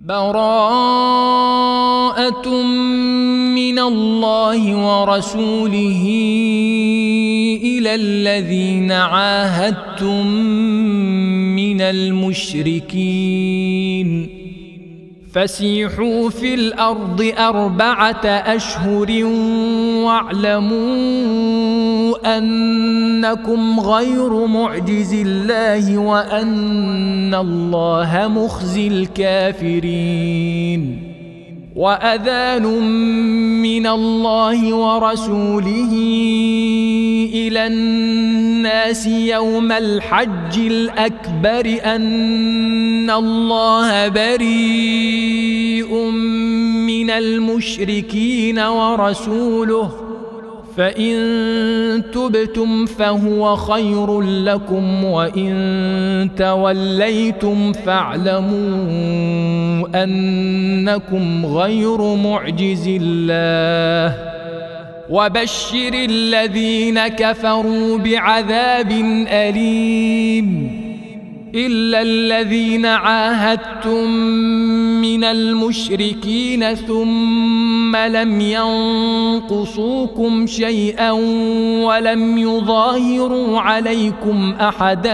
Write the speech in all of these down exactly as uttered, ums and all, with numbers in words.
براءة من الله ورسوله إلى الذين عاهدتم من المشركين فسيحوا في الأرض أربعة أشهر واعلموا أنكم غير معجز الله وأن الله مخزي الكافرين وأذان من الله ورسوله إلى الناس يوم الحج الأكبر أن الله بريء من المشركين ورسوله فإن تبتم فهو خير لكم وإن توليتم فاعلموا أنكم غير معجز الله وبشر الذين كفروا بعذاب أليم إلا الذين عاهدتم من المشركين ثم لم ينقصوكم شيئا ولم يظاهروا عليكم أحدا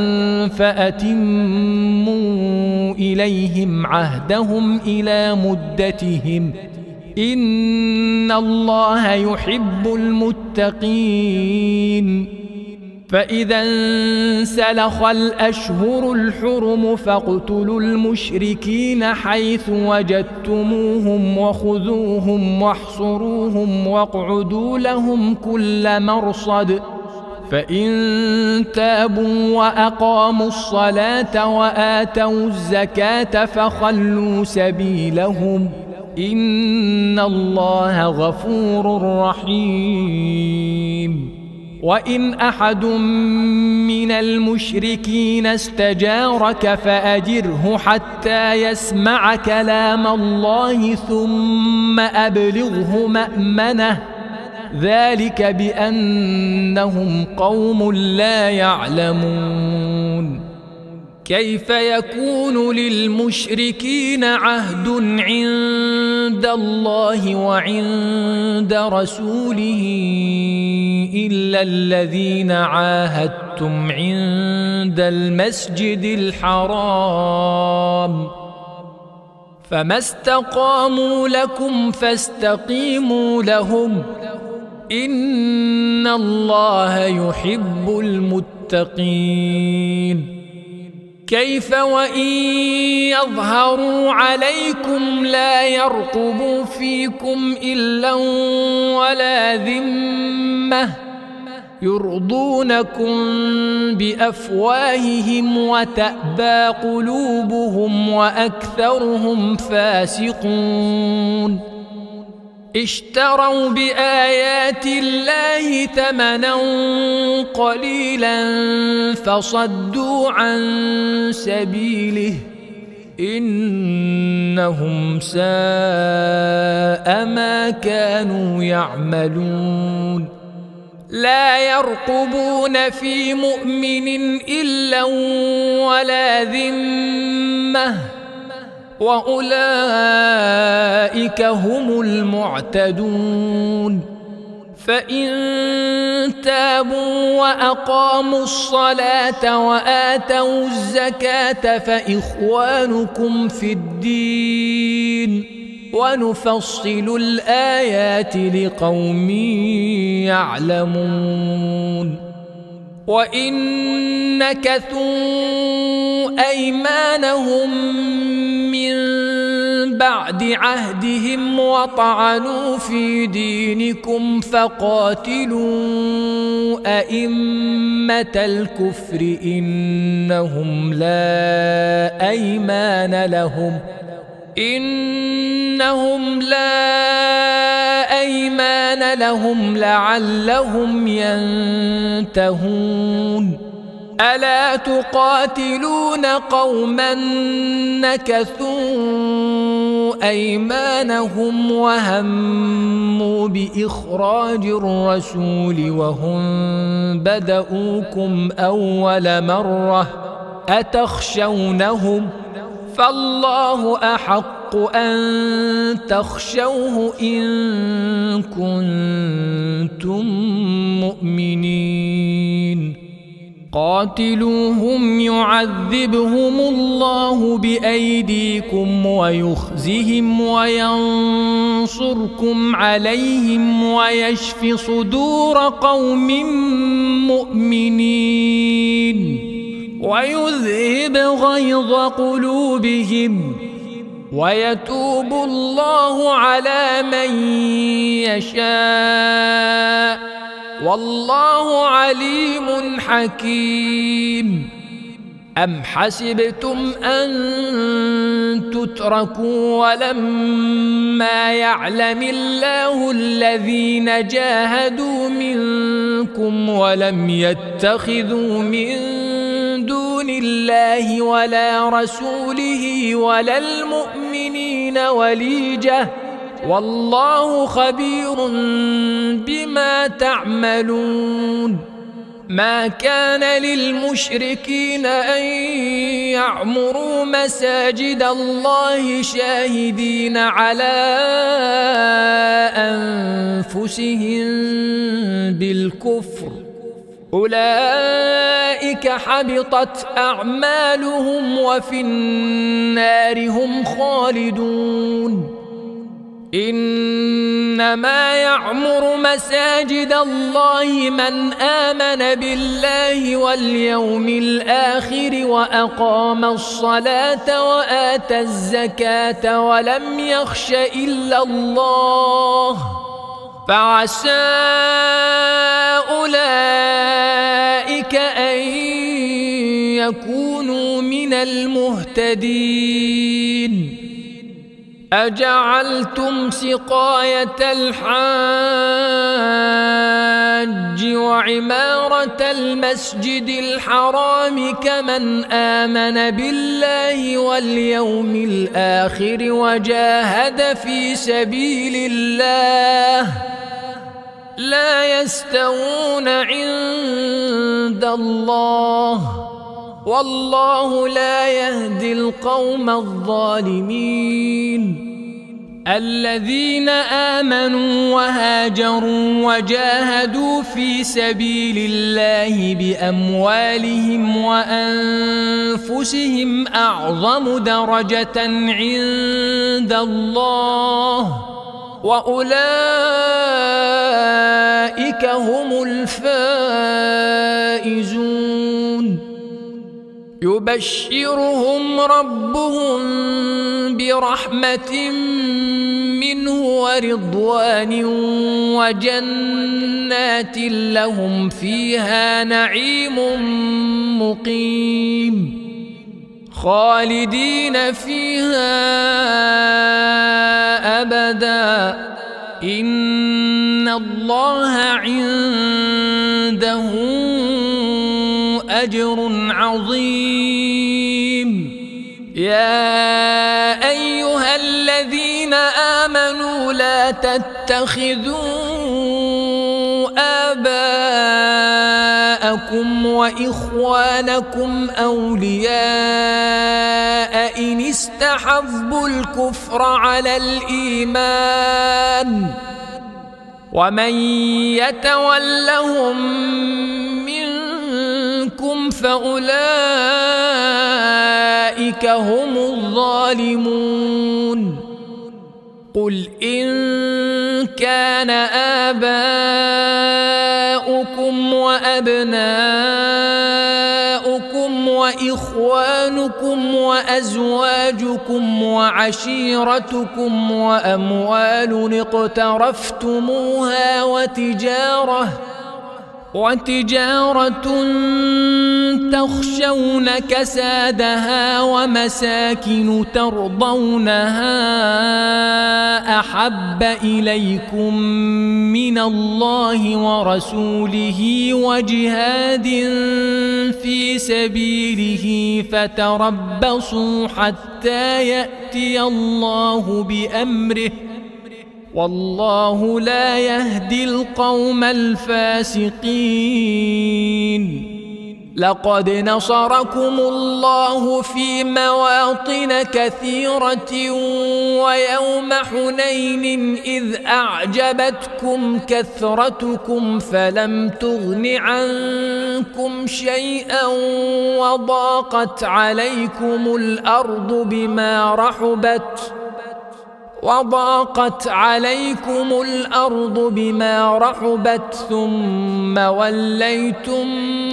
فأتموا إليهم عهدهم إلى مدتهم إن الله يحب المتقين فإذا انسلخ الأشهر الحرم فاقتلوا المشركين حيث وجدتموهم وخذوهم واحصروهم واقعدوا لهم كل مرصد فإن تابوا وأقاموا الصلاة وآتوا الزكاة فخلوا سبيلهم إن الله غفور رحيم وإن أحد من المشركين استجارك فأجره حتى يسمع كلام الله ثم أبلغه مأمنه ذلك بأنهم قوم لا يعلمون كيف يكون للمشركين عهد عند الله وعند رسوله إلا الذين عاهدتم عند المسجد الحرام فما استقاموا لكم فاستقيموا لهم إن الله يحب المتقين كيف وإن يظهروا عليكم لا يرقبوا فيكم إلا ولا ذمة يرضونكم بأفواههم وتأبى قلوبهم وأكثرهم فاسقون اشتروا بآيات الله ثمنا قليلا فصدوا عن سبيله إنهم ساء ما كانوا يعملون لا يرقبون في مؤمن إلا ولا ذمة وأولئك هم المعتدون فإن تابوا وأقاموا الصلاة وآتوا الزكاة فإخوانكم في الدين ونفصل الآيات لقوم يعلمون وإن نكثوا أيمانهم من بعد عهدهم وطعنوا في دينكم فقاتلوا أئمة الكفر إنهم لا أيمان لهم إنهم لا أيمان لهم لعلهم ينتهون ألا تقاتلون قوما نكثوا أيمانهم وهموا بإخراج الرسول وهم بدؤوكم أول مرة أتخشونهم فالله أحق أن تخشوه إن كنتم مؤمنين قاتلوهم يعذبهم الله بأيديكم ويخزهم وينصركم عليهم ويشف صدور قوم مؤمنين ويذهب غيظ قلوبهم ويتوب الله على من يشاء والله عليم حكيم أم حسبتم أن تتركوا ولما يعلم الله الذين جاهدوا منكم ولم يتخذوا من دون الله ولا رسوله ولا المؤمنين وليجة والله خبير بما تعملون ما كان للمشركين أن يعمروا مساجد الله شاهدين على أنفسهم بالكفر أولئك حبطت أعمالهم وفي النار هم خالدون إنما يعمر مساجد الله من آمن بالله واليوم الآخر وأقام الصلاة وآتى الزكاة ولم يخش إلا الله فعسى أولئك أن يكونوا من المهتدين أجعلتم سقاية الحاج وعمارة المسجد الحرام كمن آمن بالله واليوم الآخر وجاهد في سبيل الله لا يستوون عند الله والله لا يهدي القوم الظالمين الذين آمنوا وهاجروا وجاهدوا في سبيل الله بأموالهم وأنفسهم أعظم درجة عند الله وأولئك هم الفائزون يبشرهم ربهم برحمة منه ورضوان وجنات لهم فيها نعيم مقيم خالدين فيها أبدا إن الله عنده أجر عظيم يا أيها الذين آمنوا لا تتخذوا آباءكم وإخوانكم أولياء إن استحبوا الكفر على الإيمان ومن يتولهم منكم فأولئك هم الظالمون قل إن كان آباؤكم وأبناؤكم وإخوانكم وأزواجكم وعشيرتكم وأموال اقترفتموها وتجارة وتجارة تخشون كسادها ومساكن ترضونها أحب إليكم من الله ورسوله وجهاد في سبيله فتربصوا حتى يأتي الله بأمره والله لا يهدي القوم الفاسقين لقد نصركم الله في مواطن كثيرة ويوم حنين إذ أعجبتكم كثرتكم فلم تغن عنكم شيئا وضاقت عليكم الأرض بما رحبت وضاقت عليكم الأرض بما رحبت ثم وليتم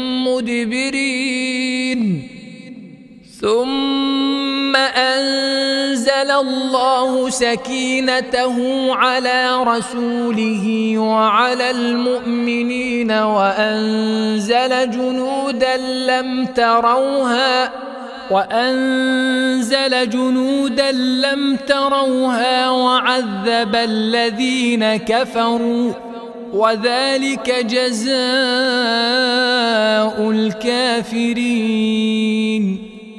مدبرين ثم أنزل الله سكينته على رسوله وعلى المؤمنين وأنزل جنودا لم تروها وأنزل جنودا لم تروها وعذب الذين كفروا وذلك جزاء الكافرين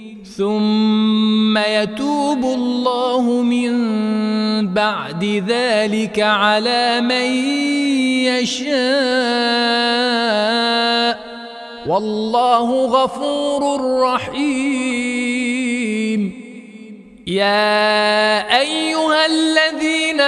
ثم يتوب الله من بعد ذلك على من يشاء والله غفور رحيم يا أيها الذين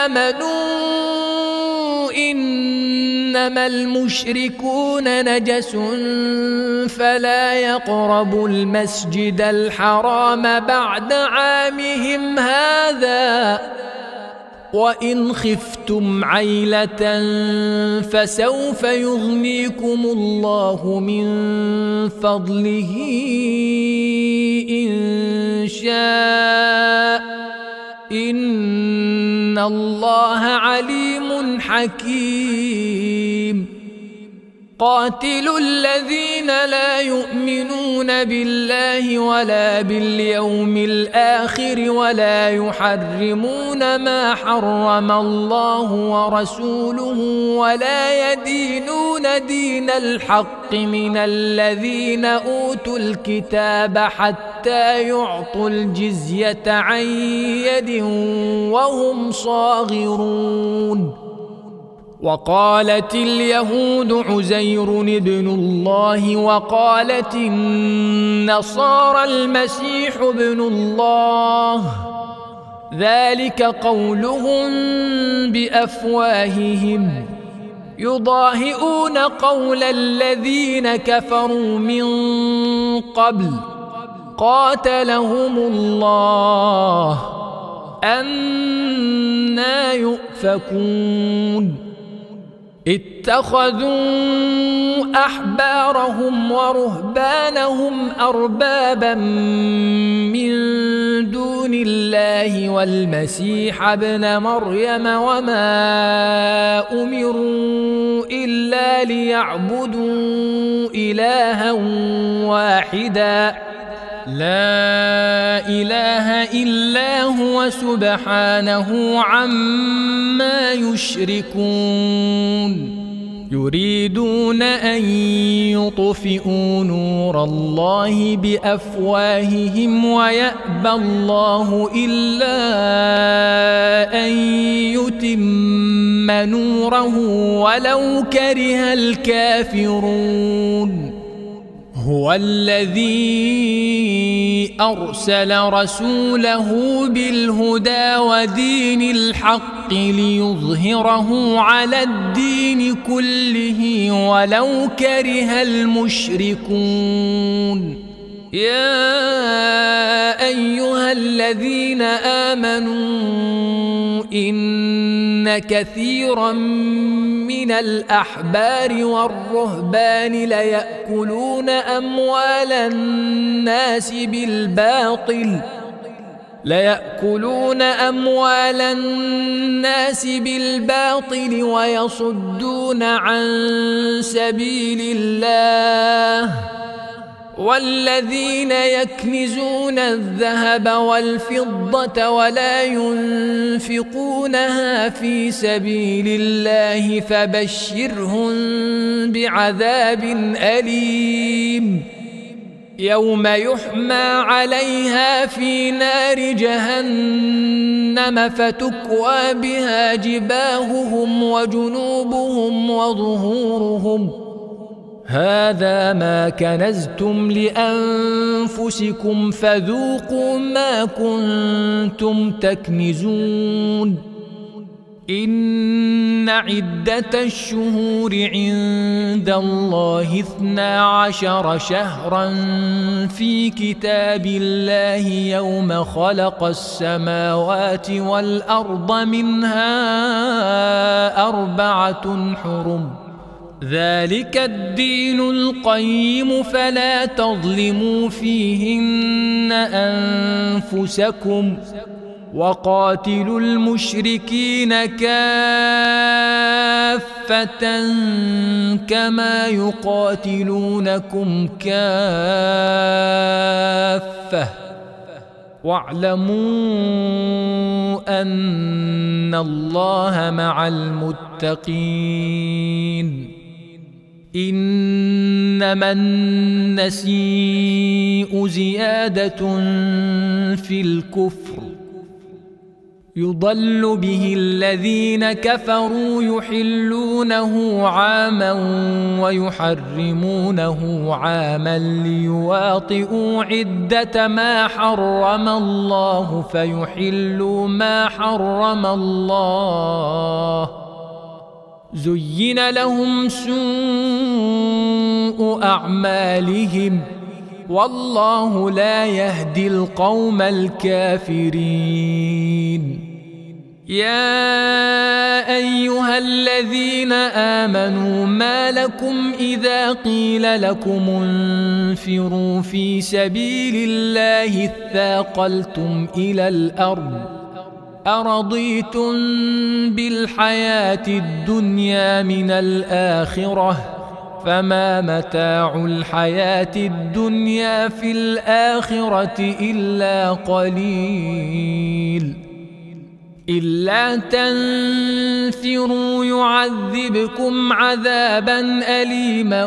آمنوا إنما المشركون نجس فلا يقربوا المسجد الحرام بعد عامهم هذا وإن خفتم عيلة فسوف يغنيكم الله من فضله إن شاء إن الله عليم حكيم قاتلوا الذين لا يؤمنون بالله ولا باليوم الآخر ولا يحرمون ما حرم الله ورسوله ولا يدينون دين الحق من الذين أوتوا الكتاب حتى يعطوا الجزية عن يد وهم صاغرون وقالت اليهود عزير ابن الله وقالت النصارى المسيح ابن الله ذلك قولهم بأفواههم يضاهئون قول الذين كفروا من قبل قاتلهم الله أنى يؤفكون اتخذوا أحبارهم ورهبانهم أربابا من دون الله والمسيح ابن مريم وما أمروا إلا ليعبدوا إلها واحدا لا إله إلا هو سبحانه عما يشركون يريدون أن يطفئوا نور الله بأفواههم ويأبى الله إلا أن يتم نوره ولو كره الكافرون هو الذي أرسل رسوله بالهدى ودين الحق ليظهره على الدين كله ولو كره المشركون يا أيها الذين آمنوا إن كثيرا من الأحبار والرهبان ليأكلون أموال الناس بالباطل ليأكلون أموال الناس بالباطل ويصدون عن سبيل الله والذين يكنزون الذهب والفضة ولا ينفقونها في سبيل الله فبشرهم بعذاب أليم يوم يحمى عليها في نار جهنم فتكوى بها جباههم وجنوبهم وظهورهم هذا ما كنزتم لأنفسكم فذوقوا ما كنتم تكنزون إن عدة الشهور عند الله اثنا عشر شهرا في كتاب الله يوم خلق السماوات والأرض منها أربعة حرم ذلك الدين القيم فلا تظلموا فيهن أنفسكم وقاتلوا المشركين كافة كما يقاتلونكم كافة واعلموا أن الله مع المتقين إنما النسيء زيادة في الكفر يضل به الذين كفروا يحلونه عاما ويحرمونه عاما ليواطئوا عدة ما حرم الله فيحلوا ما حرم الله زين لهم سوء أعمالهم والله لا يهدي القوم الكافرين يا أيها الذين آمنوا ما لكم إذا قيل لكم انفروا في سبيل الله اثاقلتم إلى الأرض أرضيتم بالحياة الدنيا من الآخرة فما متاع الحياة الدنيا في الآخرة إلا قليل إلا تنفروا يعذبكم عذابا أليما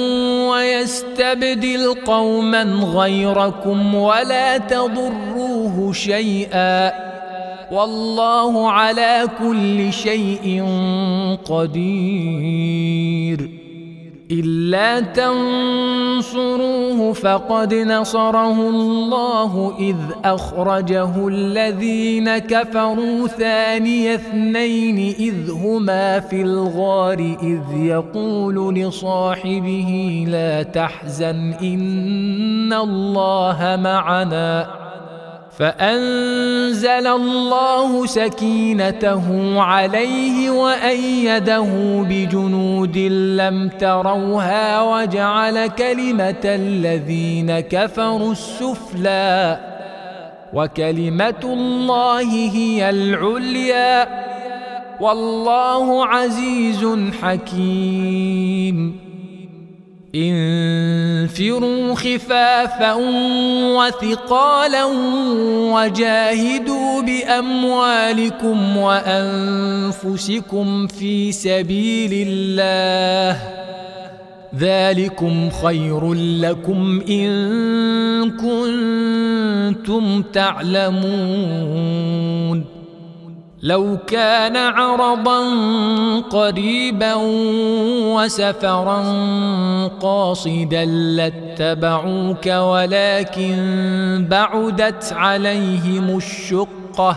ويستبدل قوما غيركم ولا تضروه شيئا والله على كل شيء قدير إلا تنصروه فقد نصره الله إذ أخرجه الذين كفروا ثاني اثنين إذ هما في الغار إذ يقول لصاحبه لا تحزن إن الله معنا فأنزل الله سكينته عليه وأيده بجنود لم تروها وجعل كلمة الذين كفروا السفلى وكلمة الله هي العليا والله عزيز حكيم انفروا خفافا وثقالا وجاهدوا بأموالكم وأنفسكم في سبيل الله ذلكم خير لكم إن كنتم تعلمون لو كان عرضا قريبا وسفرا قاصدا لاتبعوك ولكن بعدت عليهم الشقة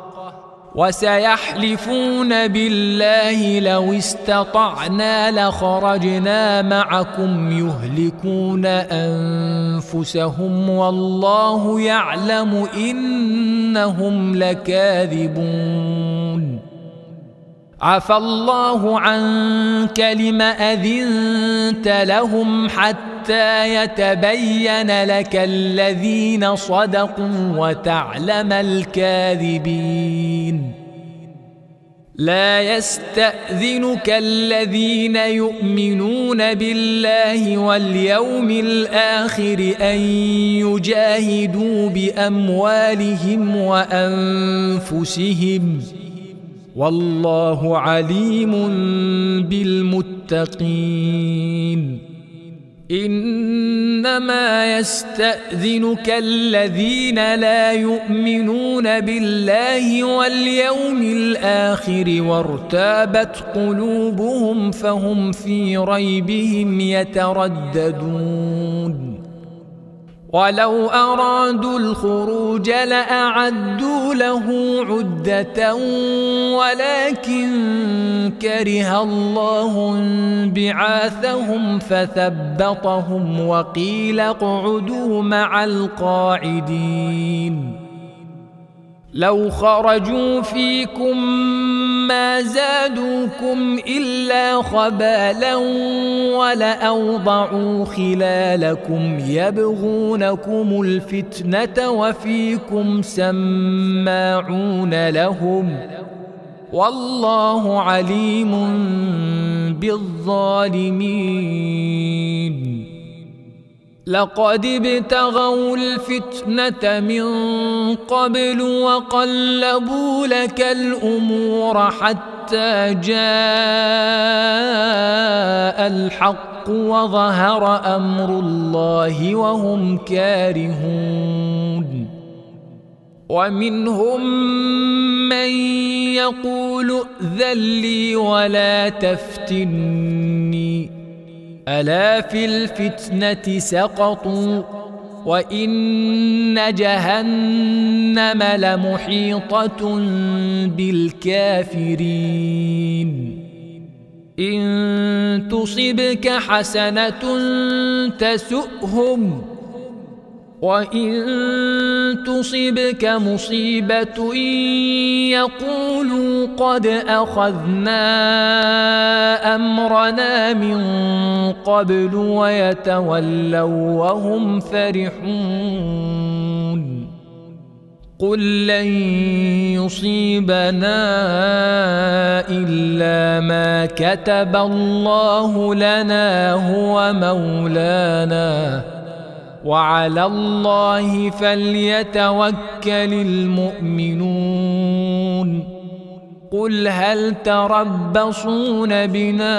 وسيحلفون بالله لو استطعنا لخرجنا معكم يهلكون أنفسهم والله يعلم إنهم لكاذبون عفى الله عنك لم أذنت لهم حتى يتبين لك الذين صدقوا وتعلم الكاذبين لا يستأذنك الذين يؤمنون بالله واليوم الآخر أن يجاهدوا بأموالهم وأنفسهم والله عليم بالمتقين إنما يستأذنك الذين لا يؤمنون بالله واليوم الآخر وارتابت قلوبهم فهم في ريبهم يترددون ولو أرادوا الخروج لأعدوا له عدة ولكن كره الله انبعاثهم فثبطهم وقيل اقعدوا مع القاعدين لو خرجوا فيكم ما زادوكم إلا خبالا ولأوضعوا خلالكم يبغونكم الفتنة وفيكم سماعون لهم والله عليم بالظالمين لقد ابتغوا الفتنة من قبل وقلبوا لك الأمور حتى جاء الحق وظهر أمر الله وهم كارهون ومنهم من يقول ائذن لي ولا تفتني ألا في الفتنة سقطوا وإن جهنم لمحيطة بالكافرين إن تصبك حسنة تسؤهم وإن تصبك مصيبة يقولوا قد أخذنا أمرنا من قبل ويتولوا وهم فرحون قل لن يصيبنا إلا ما كتب الله لنا هو مولانا وعلى الله فليتوكل المؤمنون قل هل تربصون بنا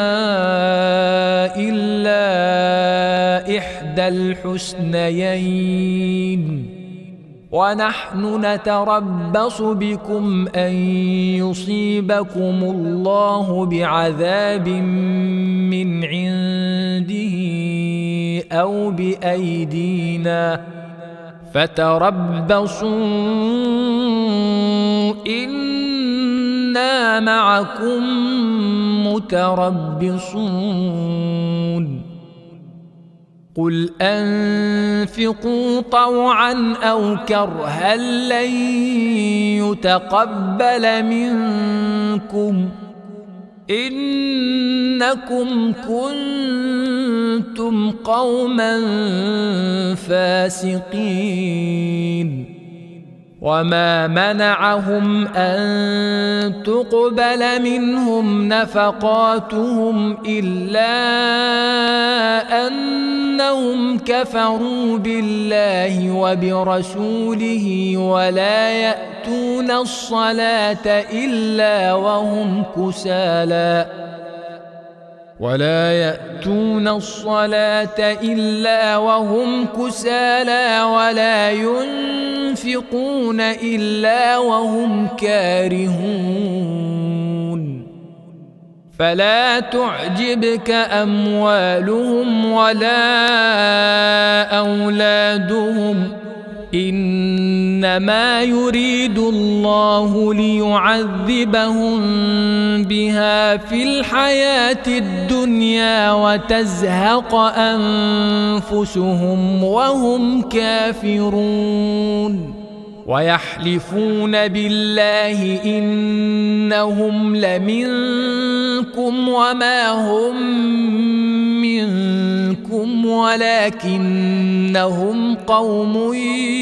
إلا إحدى الحسنيين ونحن نتربص بكم أن يصيبكم الله بعذاب من عنده أو بأيدينا فتربصوا إنا معكم متربصون قل أنفقوا طوعا أو كرها لن يتقبل منكم إنكم كنتم قوما فاسقين وما منعهم أن تقبل منهم نفقاتهم إلا أنهم كفروا بالله وبرسوله ولا يأتون الصلاة إلا وهم كسالى ولا يأتون الصلاة إلا وهم كسالى ولا ينفقون إلا وهم كارهون فلا تعجبك أموالهم ولا أولادهم إنما يريد الله ليعذبهم بها في الحياة الدنيا وتزهق أنفسهم وهم كافرون ويحلفون بالله إنهم لمنكم وما هم منكم ولكنهم قوم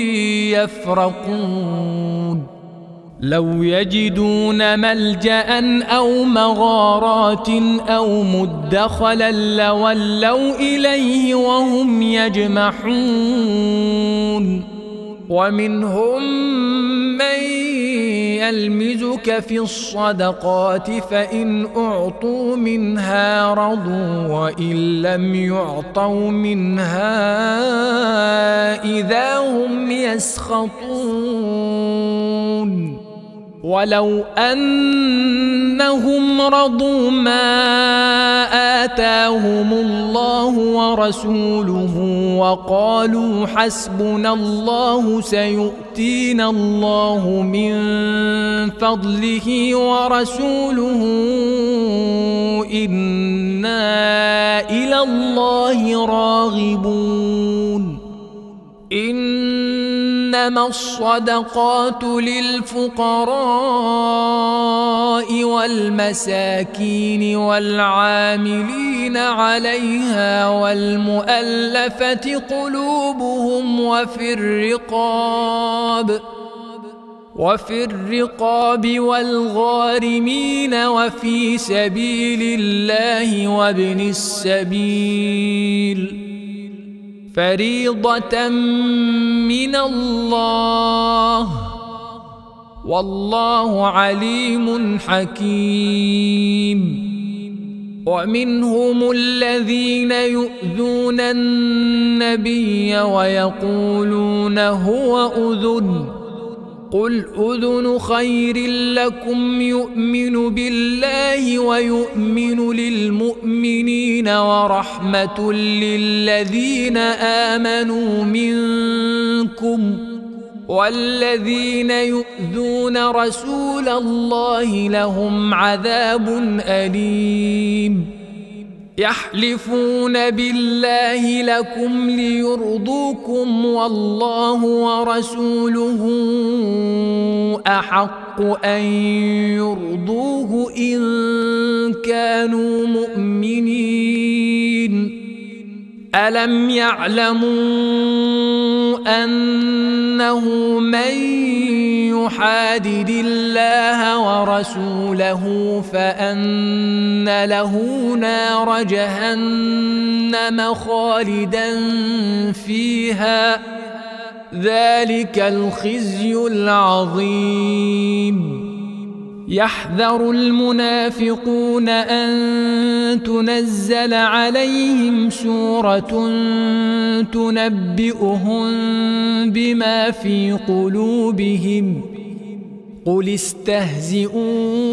يفرقون لو يجدون ملجأ أو مغارات أو مدخلا لولوا إليه وهم يجمحون ومنهم من يلمزك في الصدقات فإن أعطوا منها رضوا وإن لم يعطوا منها إذا هم يسخطون ولو أنهم رضوا ما آتاهم الله ورسوله وقالوا حسبنا الله سيؤتينا الله من فضله ورسوله إنا إلى الله راغبون إنما الصدقات للفقراء والمساكين والعاملين عليها والمؤلفة قلوبهم وفي الرقاب وفي الرقاب والغارمين وفي سبيل الله وابن السبيل فريضة من الله والله عليم حكيم ومنهم الذين يؤذون النبي ويقولون هو أذن قل أذن خير لكم يؤمن بالله ويؤمن للمؤمنين ورحمة للذين آمنوا منكم والذين يؤذون رسول الله لهم عذاب أليم يحلفون بالله لكم ليرضوكم والله ورسوله أحق أن يرضوه إن كانوا مؤمنين ألم يعلموا أنه من يحادد الله ورسوله فأن له نار جهنم خالدا فيها ذلك الخزي العظيم يحذر المنافقون أن تنزل عليهم سورة تنبئهم بما في قلوبهم قل استهزئوا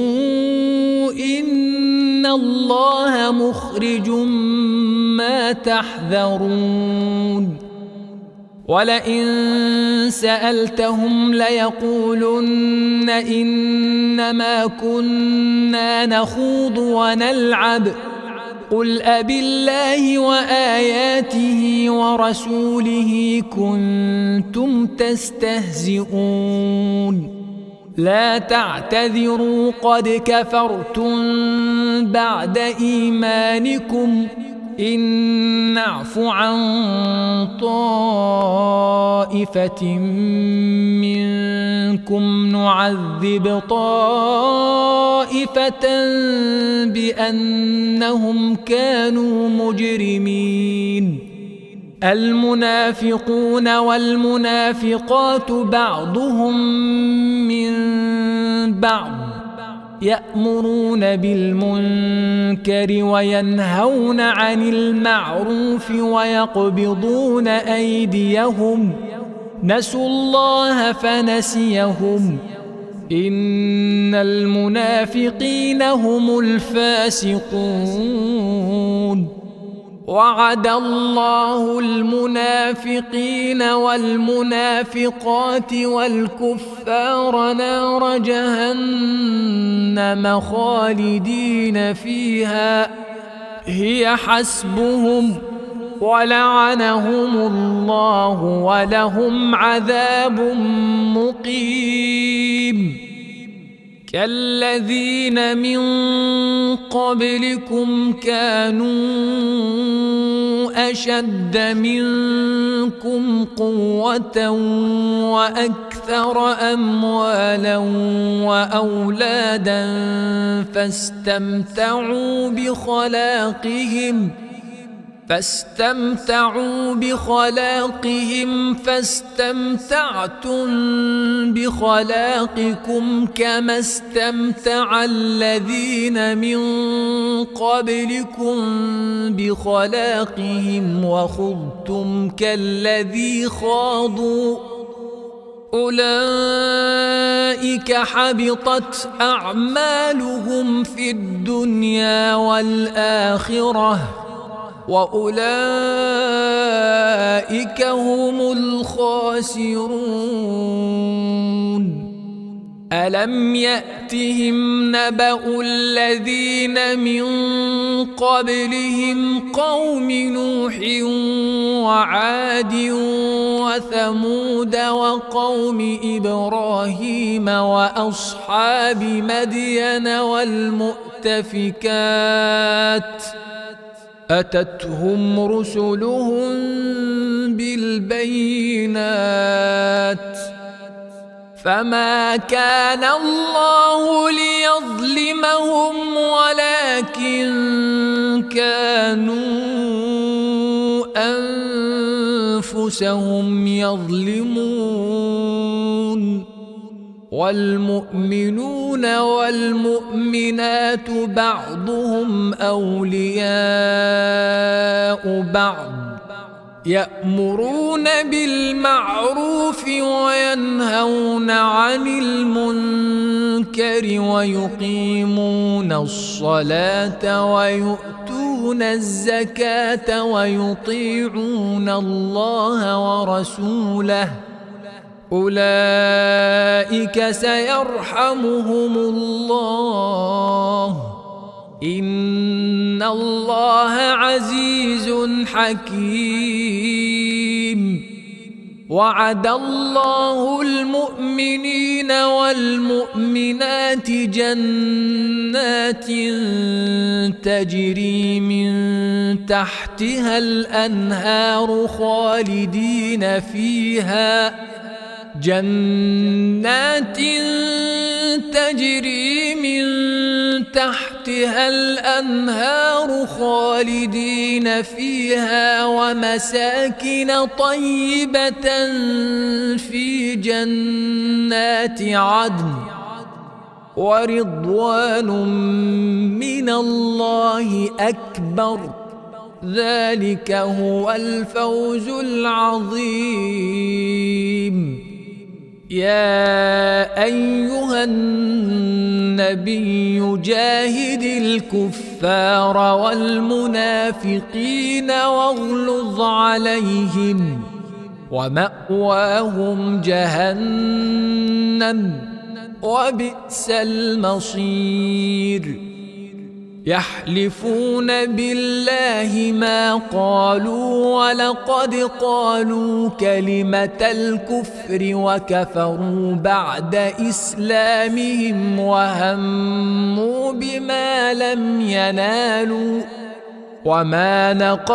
إن الله مخرج ما تحذرون ولئن سألتهم ليقولن إنما كنا نخوض ونلعب قل أبالله وآياته ورسوله كنتم تستهزئون لا تعتذروا قد كفرتم بعد إيمانكم إن نعف عن طائفة منكم نعذب طائفة بأنهم كانوا مجرمين المنافقون والمنافقات بعضهم من بعض يأمرون بالمنكر وينهون عن المعروف ويقبضون أيديهم نسوا الله فنسيهم إن المنافقين هم الفاسقون وعد الله المنافقين والمنافقات والكفار نار جهنم خالدين فيها هي حسبهم ولعنهم الله ولهم عذاب مقيم كالذين من قبلكم كانوا أشد منكم قوة وأكثر أموالا وأولادا فاستمتعوا بخلاقهم فاستمتعوا بخلاقهم فاستمتعتم بخلاقكم كما استمتع الذين من قبلكم بخلاقهم وخضتم كالذي خاضوا أولئك حبطت أعمالهم في الدنيا والآخرة وأولئك هم الخاسرون ألم يأتهم نبأ الذين من قبلهم قوم نوح وعاد وثمود وقوم إبراهيم وأصحاب مدين والمؤتفكات أتتهم رسلهم بالبينات فما كان الله ليظلمهم ولكن كانوا أنفسهم يظلمون والمؤمنون والمؤمنات بعضهم أولياء بعض يأمرون بالمعروف وينهون عن المنكر ويقيمون الصلاة ويؤتون الزكاة ويطيعون الله ورسوله أولئك سيرحمهم الله إن الله عزيز حكيم وعد الله المؤمنين والمؤمنات جنات تجري من تحتها الأنهار خالدين فيها جنات تجري من تحتها الأنهار خالدين فيها ومساكن طيبة في جنات عدن ورضوان من الله أكبر ذلك هو الفوز العظيم يا أيها النبي جاهد الكفار والمنافقين واغلظ عليهم ومأواهم جهنم وبئس المصير يحلفون بالله ما قالوا ولقد قالوا كلمة الكفر وكفروا بعد إسلامهم وهموا بما لم ينالوا وما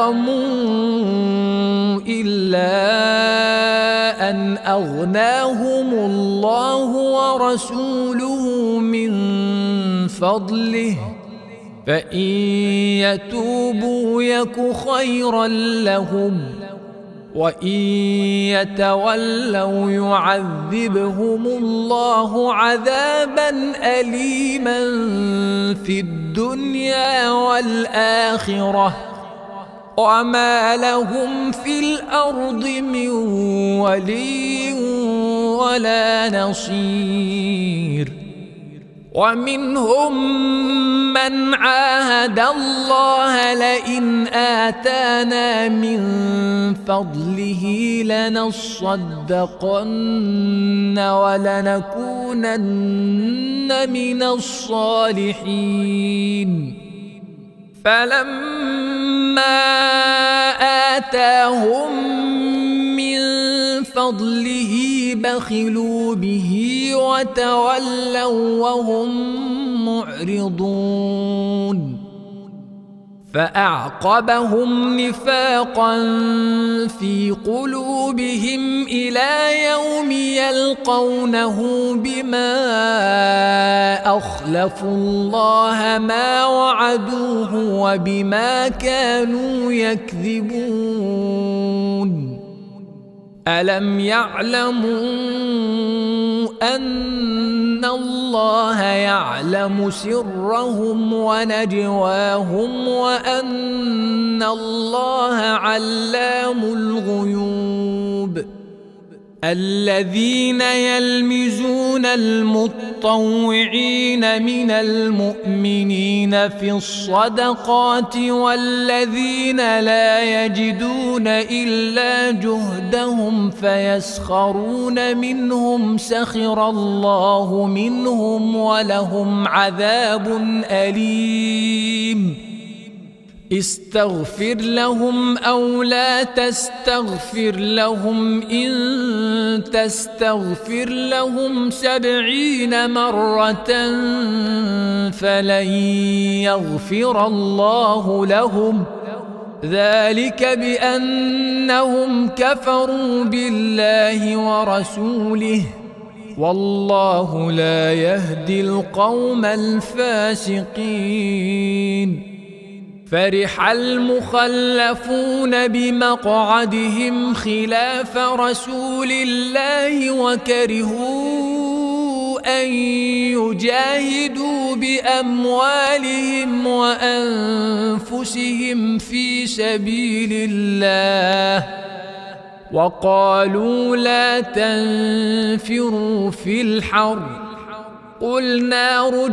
نقموا إلا أن أغناهم الله ورسوله من فضله فإن يتوبوا يك خيرا لهم وإن يتولوا يعذبهم الله عذابا أليما في الدنيا والآخرة وما لهم في الأرض من ولي ولا نصير ومنهم من عاهد الله لئن آتانا من فضله لنصدقن ولنكونن من الصالحين فلما آتاهم من فضله بخلوا به وتولوا وهم معرضون فأعقبهم نفاقا في قلوبهم إلى يوم يلقونه بما فأخلفوا الله ما وعدوه وبما كانوا يكذبون ألم يعلموا أن الله يعلم سرهم ونجواهم وأن الله علام الغيوب الذين يلمزون المطوعين من المؤمنين في الصدقات والذين لا يجدون إلا جهدهم فيسخرون منهم سخر الله منهم ولهم عذاب أليم استغفر لهم أو لا تستغفر لهم إن تستغفر لهم سبعين مرة فلن يغفر الله لهم ذلك بأنهم كفروا بالله ورسوله والله لا يهدي القوم الفاسقين فرح المخلفون بمقعدهم خلاف رسول الله وكرهوا أن يجاهدوا بأموالهم وأنفسهم في سبيل الله وقالوا لا تنفروا في الحر قل نار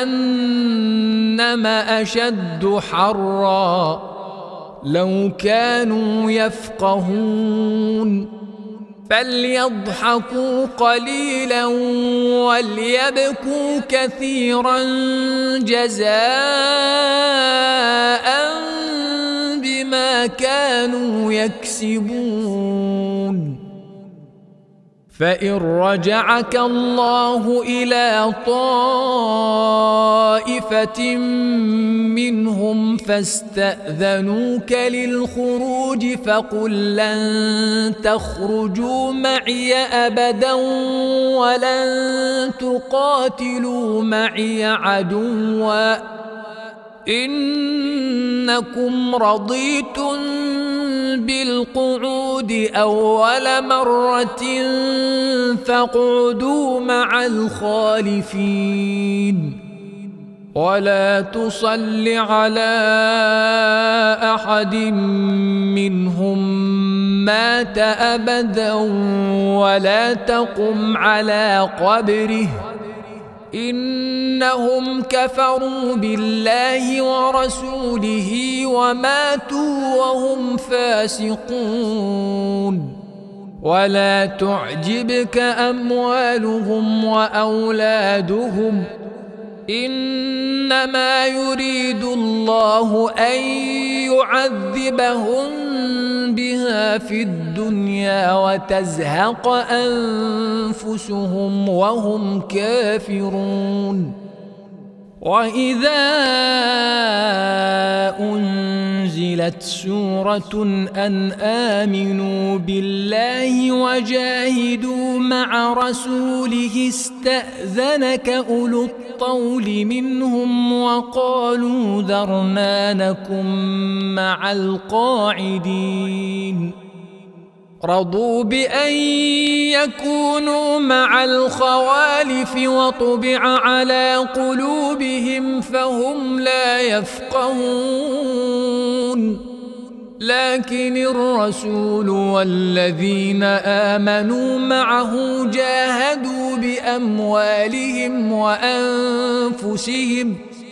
جهنم أشد حرا لو كانوا يفقهون فليضحكوا قليلا وليبكوا كثيرا جزاء بما كانوا يكسبون فإن رجعك الله إلى طائفة منهم فاستأذنوك للخروج فقل لن تخرجوا معي أبدا ولن تقاتلوا معي عدوا إنكم رضيتم بالقعود أول مرة فاقعدوا مع الخالفين ولا تصل على أحد منهم مات أبدا ولا تقم على قبره إنهم كفروا بالله ورسوله وماتوا وهم فاسقون ولا تعجبك أموالهم وأولادهم إنما يريد الله أن يعذبهم بها في الدنيا وتزهق أنفسهم وهم كافرون وإذا أنزلت سورة أن آمنوا بالله وجاهدوا مع رسوله استأذنك أولو الطول منهم وقالوا ذرنا نكن مع القاعدين رضوا بأن يكونوا مع الخوالف وطبع على قلوبهم فهم لا يفقهون لكن الرسول والذين آمنوا معه جاهدوا بأموالهم وأنفسهم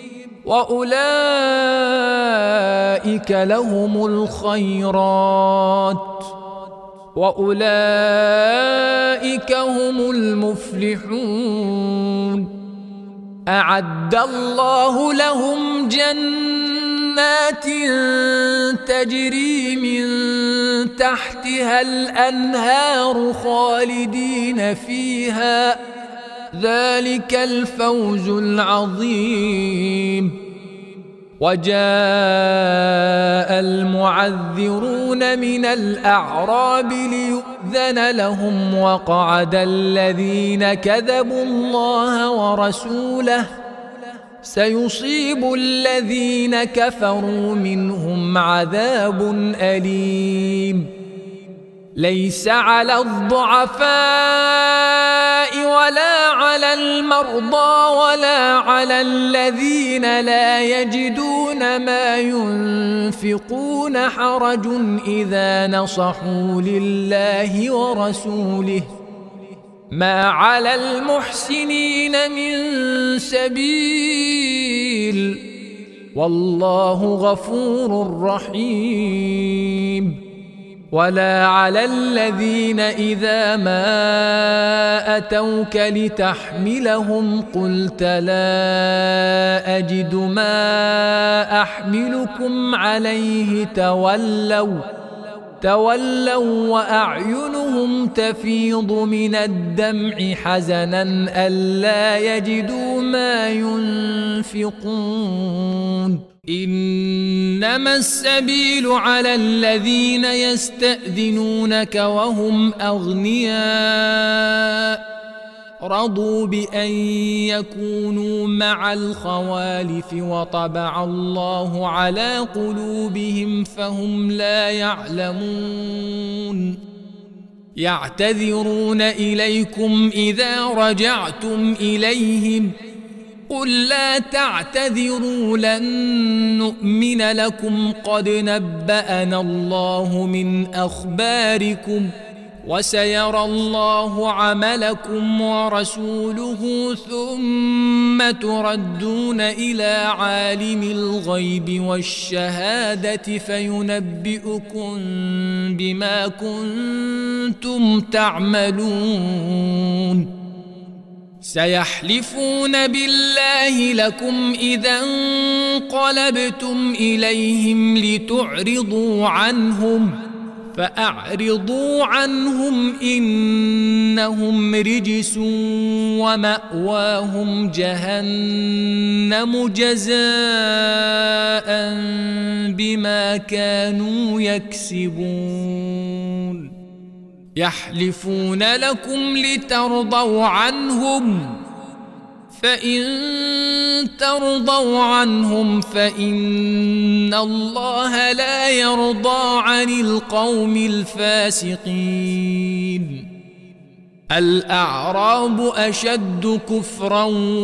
وأولئك لهم الخيرات وأولئك هم المفلحون أعد الله لهم جنات تجري من تحتها الأنهار خالدين فيها ذلك الفوز العظيم وجاء المعذرون من الأعراب ليؤذن لهم وقعد الذين كذبوا الله ورسوله سيصيب الذين كفروا منهم عذاب أليم ليس على الضعفاء ولا على المرضى ولا على الذين لا يجدون ما ينفقون حرج إذا نصحوا لله ورسوله ما على المحسنين من سبيل والله غفور رحيم ولا على الذين إذا ما أتوك لتحملهم قلت لا أجد ما أحملكم عليه تولوا تولوا وأعينهم تفيض من الدمع حزنا ألا يجدوا ما ينفقون إنما السبيل على الذين يستأذنونك وهم أغنياء رضوا بأن يكونوا مع الخوالف وطبع الله على قلوبهم فهم لا يعلمون يعتذرون إليكم إذا رجعتم إليهم قل لا تعتذروا لن نؤمن لكم قد نبأنا الله من أخباركم وسيرى الله عملكم ورسوله ثم تردون إلى عالم الغيب والشهادة فينبئكم بما كنتم تعملون سيحلفون بالله لكم إذا انقلبتم إليهم لتعرضوا عنهم فأعرضوا عنهم إنهم رجس ومأواهم جهنم جزاء بما كانوا يكسبون يحلفون لكم لترضوا عنهم فإن ترضوا عنهم فإن الله لا يرضى عن القوم الفاسقين الأعراب أشد كفرا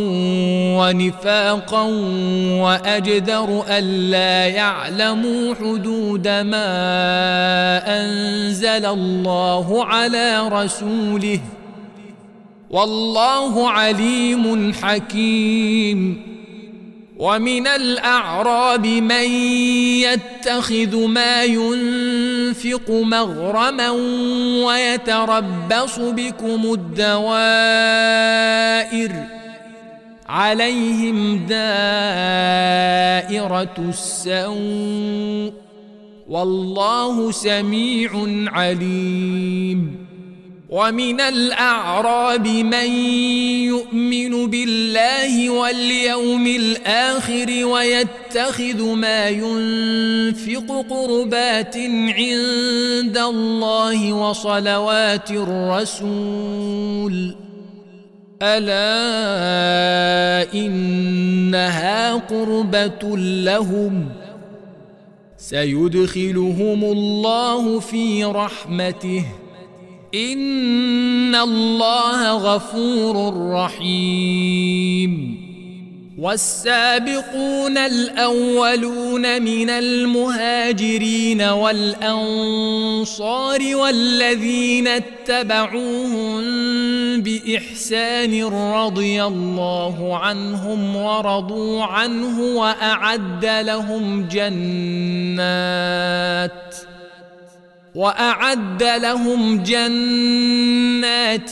ونفاقا وأجدر ألا يعلموا حدود ما أنزل الله على رسوله والله عليم حكيم ومن الأعراب من يتخذ ما ينفق مغرما ويتربص بكم الدوائر عليهم دائرة السوء والله سميع عليم ومن الأعراب من يؤمن بالله واليوم الآخر ويتخذ ما ينفق قربات عند الله وصلوات الرسول ألا إنها قربة لهم سيدخلهم الله في رحمته إن الله غفور رحيم والسابقون الأولون من المهاجرين والأنصار والذين اتبعوهم بإحسان رضي الله عنهم ورضوا عنه وأعد لهم جنات وأعد لهم جنات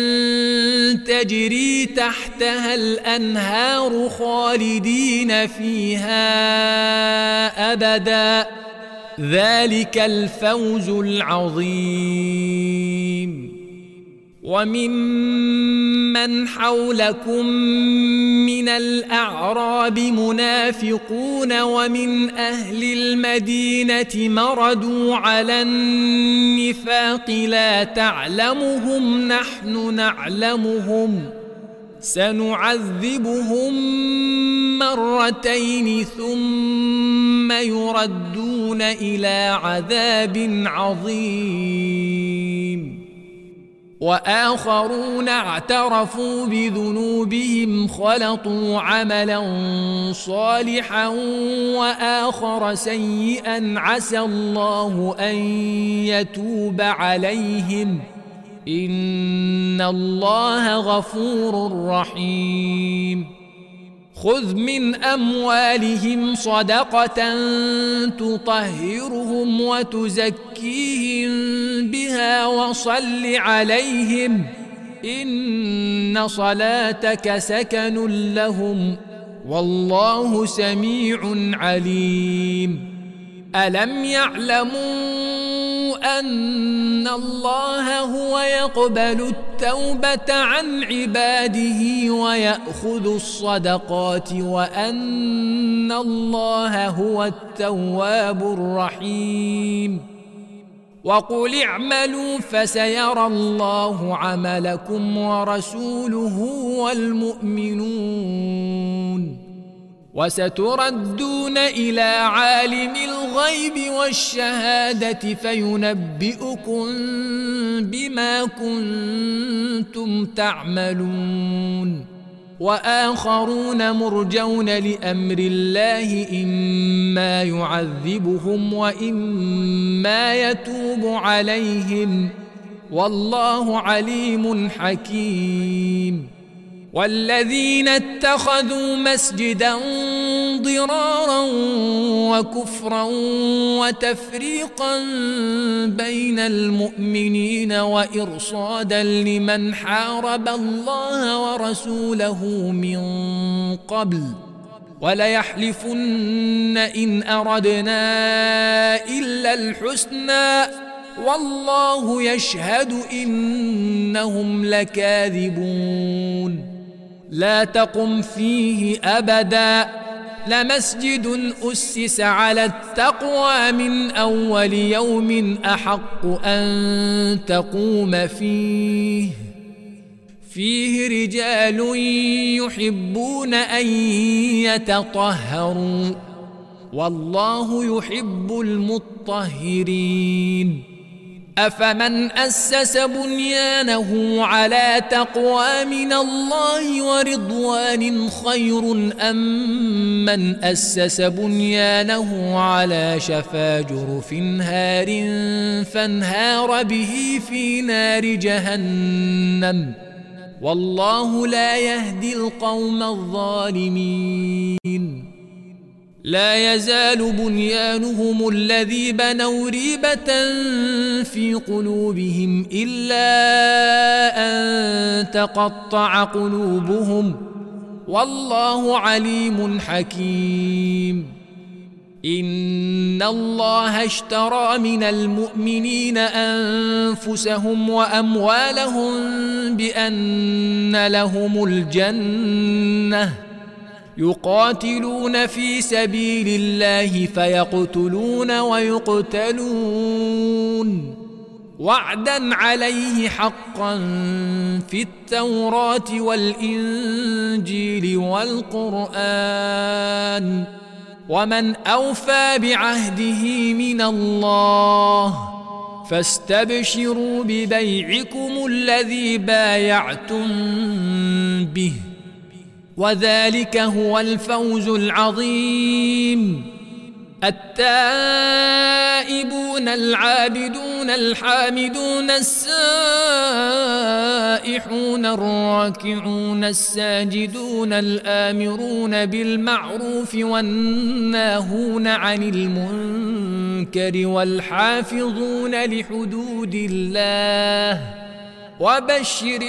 تجري تحتها الأنهار خالدين فيها أبدا ذلك الفوز العظيم وممن حولكم من الأعراب منافقون ومن أهل المدينة مردوا على النفاق لا تعلمهم نحن نعلمهم سنعذبهم مرتين ثم يردون إلى عذاب عظيم وآخرون اعترفوا بذنوبهم خلطوا عملا صالحا وآخر سيئا عسى الله أن يتوب عليهم إن الله غفور رحيم خذ من أموالهم صدقة تطهرهم وتزكيهم بها وصل عليهم إن صلاتك سكن لهم والله سميع عليم ألم يعلموا أن الله هو يقبل التوبة عن عباده ويأخذ الصدقات وأن الله هو التواب الرحيم وقل اعملوا فسيرى الله عملكم ورسوله والمؤمنون وستردون إلى عالم الغيب والشهادة فينبئكم بما كنتم تعملون وآخرون مرجون لأمر الله إما يعذبهم وإما يتوب عليهم والله عليم حكيم والذين اتخذوا مسجدا ضرارا وكفرا وتفريقا بين المؤمنين وإرصادا لمن حارب الله ورسوله من قبل وليحلفن إن أردنا إلا الحسنى والله يشهد إنهم لكاذبون لا تقم فيه أبدا لمسجد أسس على التقوى من أول يوم أحق أن تقوم فيه فيه رجال يحبون أن يتطهروا والله يحب المطهرين أفمن أسس بنيانه على تقوى من الله ورضوان خير أم من أسس بنيانه على شفا جرف هار فانهار به في نار جهنم والله لا يهدي القوم الظالمين لا يزال بنيانهم الذي بنوا ريبة في قلوبهم إلا أن تقطع قلوبهم والله عليم حكيم إن الله اشترى من المؤمنين أنفسهم وأموالهم بأن لهم الجنة يقاتلون في سبيل الله فيقتلون ويقتلون وعدا عليه حقا في التوراة والإنجيل والقرآن ومن أوفى بعهده من الله فاستبشروا ببيعكم الذي بايعتم به وذلك هو الفوز العظيم التائبون العابدون الحامدون السائحون الراكعون الساجدون الآمرون بالمعروف والناهون عن المنكر والحافظون لحدود الله وبشر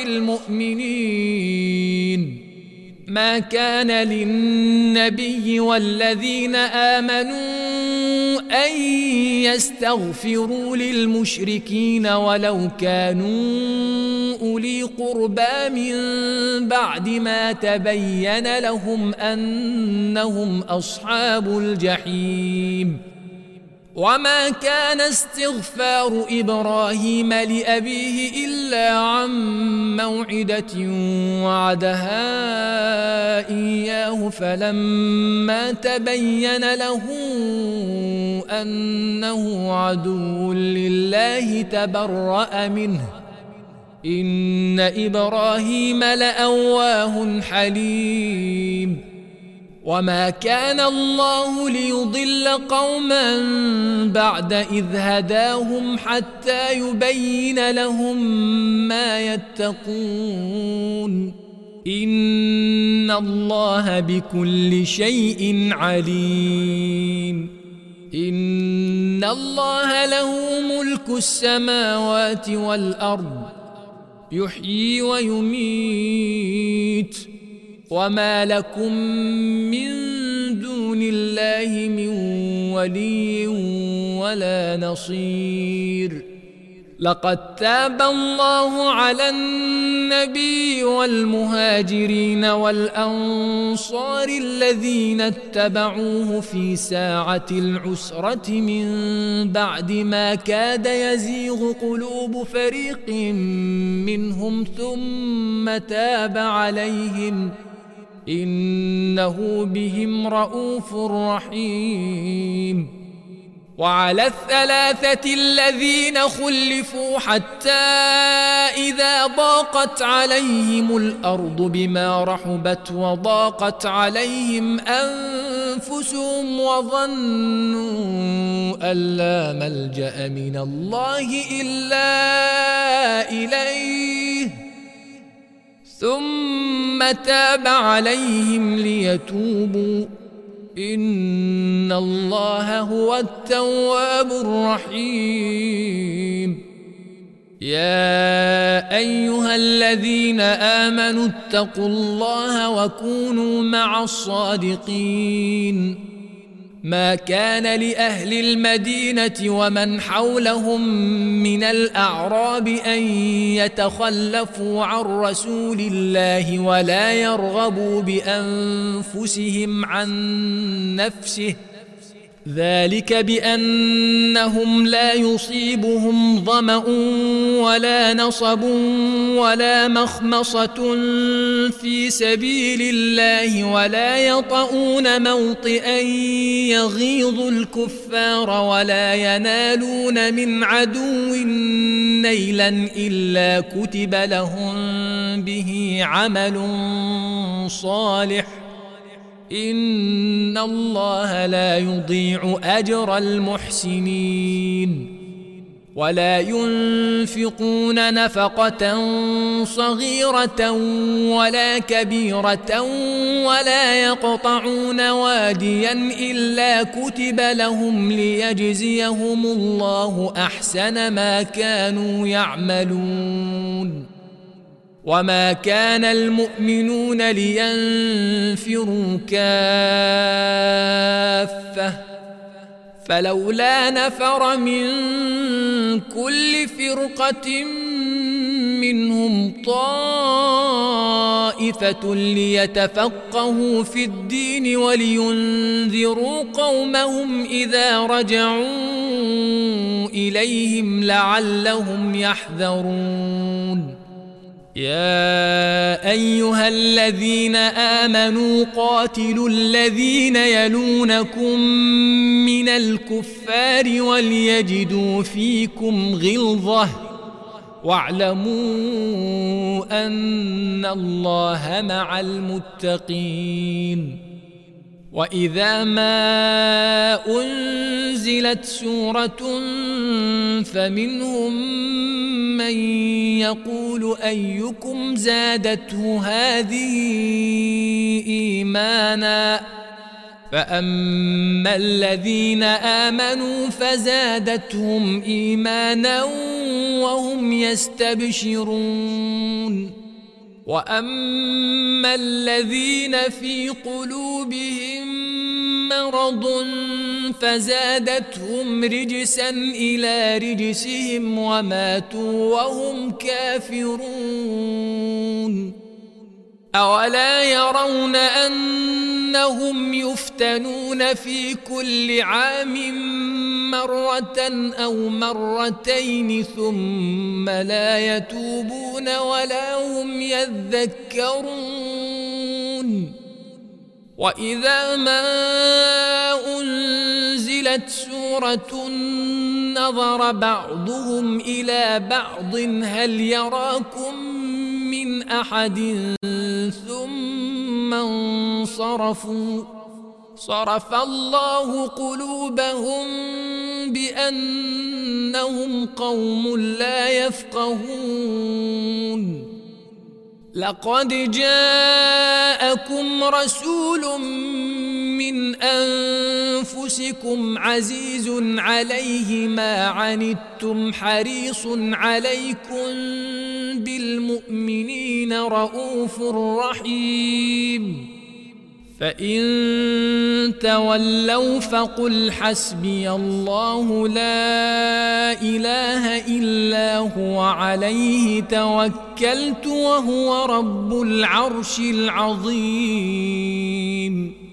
المؤمنين ما كان للنبي والذين آمنوا أن يستغفروا للمشركين ولو كانوا أولي قربى من بعد ما تبين لهم أنهم أصحاب الجحيم. وما كان استغفار إبراهيم لأبيه إلا عن موعدة وعدها إياه فلما تبين له أنه عدو لله تبرأ منه إن إبراهيم لأواه حليم. وما كان الله ليضل قوما بعد إذ هداهم حتى يبين لهم ما يتقون إن الله بكل شيء عليم. إن الله له ملك السماوات والأرض يحيي ويميت وما لكم من دون الله من ولي ولا نصير. لقد تاب الله على النبي والمهاجرين والأنصار الذين اتبعوه في ساعة العسرة من بعد ما كاد يزيغ قلوب فريق منهم ثم تاب عليهم إنه بهم رءوف رحيم. وعلى الثلاثة الذين خلفوا حتى إذا ضاقت عليهم الأرض بما رحبت وضاقت عليهم أنفسهم وظنوا أن لا ملجأ من الله إلا إليه ثم تاب عليهم ليتوبوا إن الله هو التواب الرحيم. يا أيها الذين آمنوا اتقوا الله وكونوا مع الصادقين. ما كان لأهل المدينة ومن حولهم من الأعراب أن يتخلفوا عن رسول الله ولا يرغبوا بأنفسهم عن نفسه ذلك بأنهم لا يصيبهم ظمأ ولا نصب ولا مخمصة في سبيل الله ولا يطؤون موطئا يغيظ الكفار ولا ينالون من عدو نيلا إلا كتب لهم به عمل صالح إن الله لا يضيع أجر المحسنين. ولا ينفقون نفقة صغيرة ولا كبيرة ولا يقطعون واديا إلا كتب لهم ليجزيهم الله أحسن ما كانوا يعملون. وما كان المؤمنون لينفروا كافة فلولا نفر من كل فرقة منهم طائفة ليتفقهوا في الدين ولينذروا قومهم إذا رجعوا إليهم لعلهم يحذرون. يا أيها الذين آمنوا قاتلوا الذين يلونكم من الكفار وليجدوا فيكم غلظة واعلموا أن الله مع المتقين. وإذا ما أنزلت سورة فمنهم من يقول أيكم زادته هذه إيمانا فأما الذين آمنوا فزادتهم إيمانا وهم يستبشرون. وأما الذين في قلوبهم مرض فزادتهم رجسا إلى رجسهم وماتوا وهم كافرون أولا يرون أنهم يفتنون في كل عام مرة أو مرتين ثم لا يتوبون ولا هم يذكرون وإذا ما أنزلت سورة نظر بعضهم إلى بعض هل يراكم من أحد ثم انصرفوا صرف الله قلوبهم بأنهم قوم لا يفقهون لقد جاءكم رسول من أنفسكم عزيز عليه ما عنتم حريص عليكم بالمؤمنين رؤوف رحيم فإن تولوا فقل حسبي الله لا إله إلا هو عليه توكلت وهو رب العرش العظيم